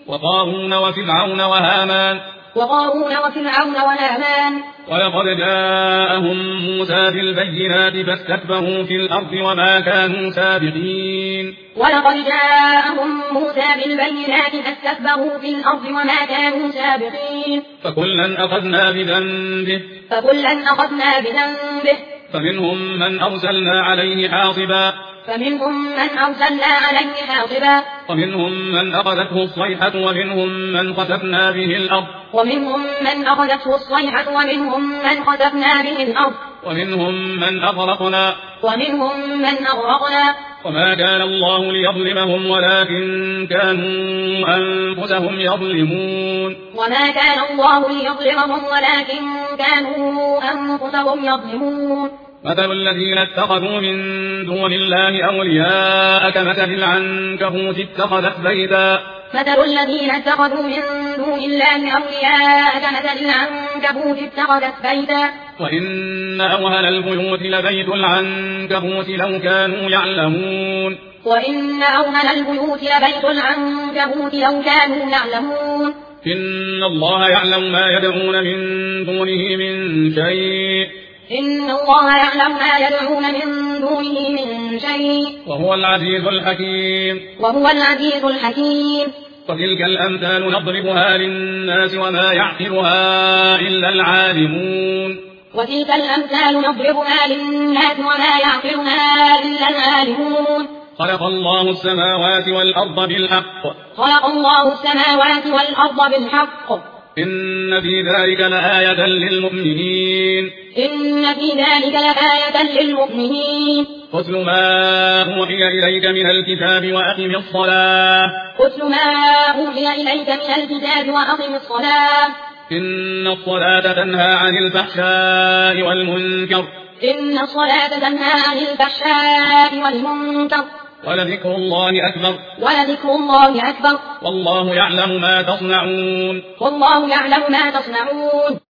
وقارون وفرعون وهامان ولقد جاءهم موسى بالبينات فاستكبروا في الأرض وما كانوا سابقين فكلا أخذنا بذنبه فمنهم من أرسلنا عليه حاصبا ومنهم من أخذته الصيحة ومنهم من خسفنا به الأرض ومنهم من أغرقنا وما كان الله ليظلمهم ولكن كانوا أنفسهم يظلمون مثل الذين اتخذوا من دون الله أولياء كمثل العنكبوت اتخذت بيتا وإن أوهن البيوت لبيت العنكبوت لو كانوا يعلمون إن الله يعلم ما يدعون من دونه من شيء وهو العزيز الحكيم وتلك الأمثال نضربها للناس وما يعقلها إلا العالمون خلق الله السماوات والأرض بالحق إن في ذلك لآية للمؤمنين اتل ما أوحي إليك من الكتاب وأقم الصلاة إن الصلاة تنهى عن الفحشاء والمنكر ولذكر الله أكبر والله يعلم ما تصنعون